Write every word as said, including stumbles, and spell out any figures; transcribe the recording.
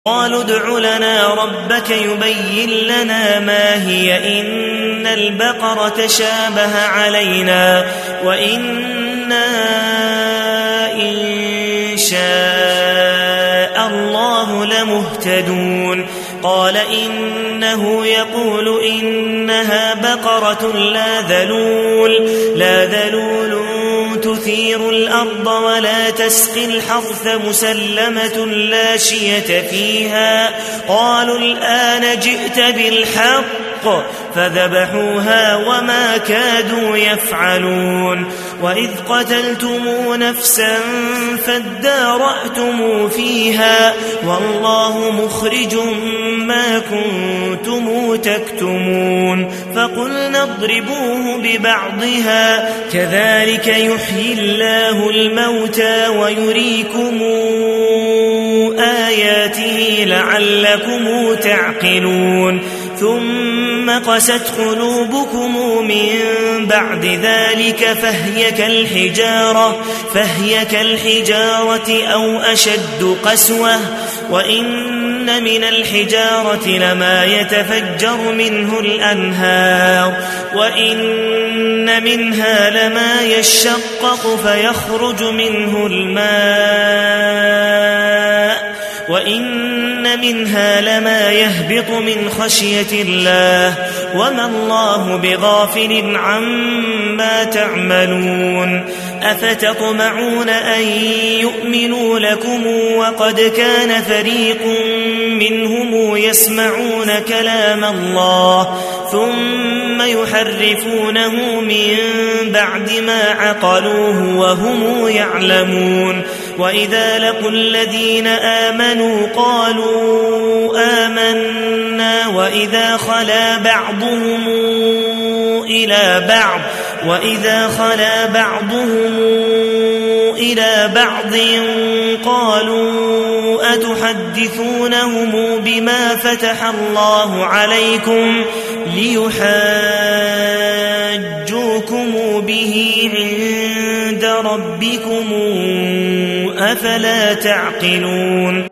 قالوا ادع لنا ربك يبين لنا ما هي إن البقرة تشابه علينا وإنا إن شاء الله لمهتدون قال إنه يقول إنها بقرة لا ذلول لا ذلول تثير الأرض ولا تسقي الحرث مسلمة لا شية فيها قالوا الآن جئت بالحق فذبحوها وما كادوا يفعلون وإذ قتلتم نفسا فادارأتم فيها والله مخرج ما كنتم تكتمون فقلنا اضربوه ببعضها كذلك يحيي الله الموتى ويريكم آياته لعلكم تعقلون ثم قست قلوبكم من بعد ذلك فهي كالحجارة فهي كالحجارة أو أشد قسوة وإن من الحجارة لما يتفجر منه الأنهار وإن منها لما يشقق فيخرج منه الماء وإن منها لما يهبط من خشية الله وما الله بغافل عما تعملون أفتطمعون أن يؤمنوا لكم وقد كان فريق منهم يسمعون كلام الله ثم يحرفونه من بعد ما عقلوه وهم يعلمون وإذا لقوا الذين آمنوا قالوا آمنا وإذا خلا بعضهم إلى بعض وإذا خلا بعضهم إلى بعض قالوا أتحدثونهم بما فتح الله عليكم ليحاجوكم به عند ربكم أفلا تعقلون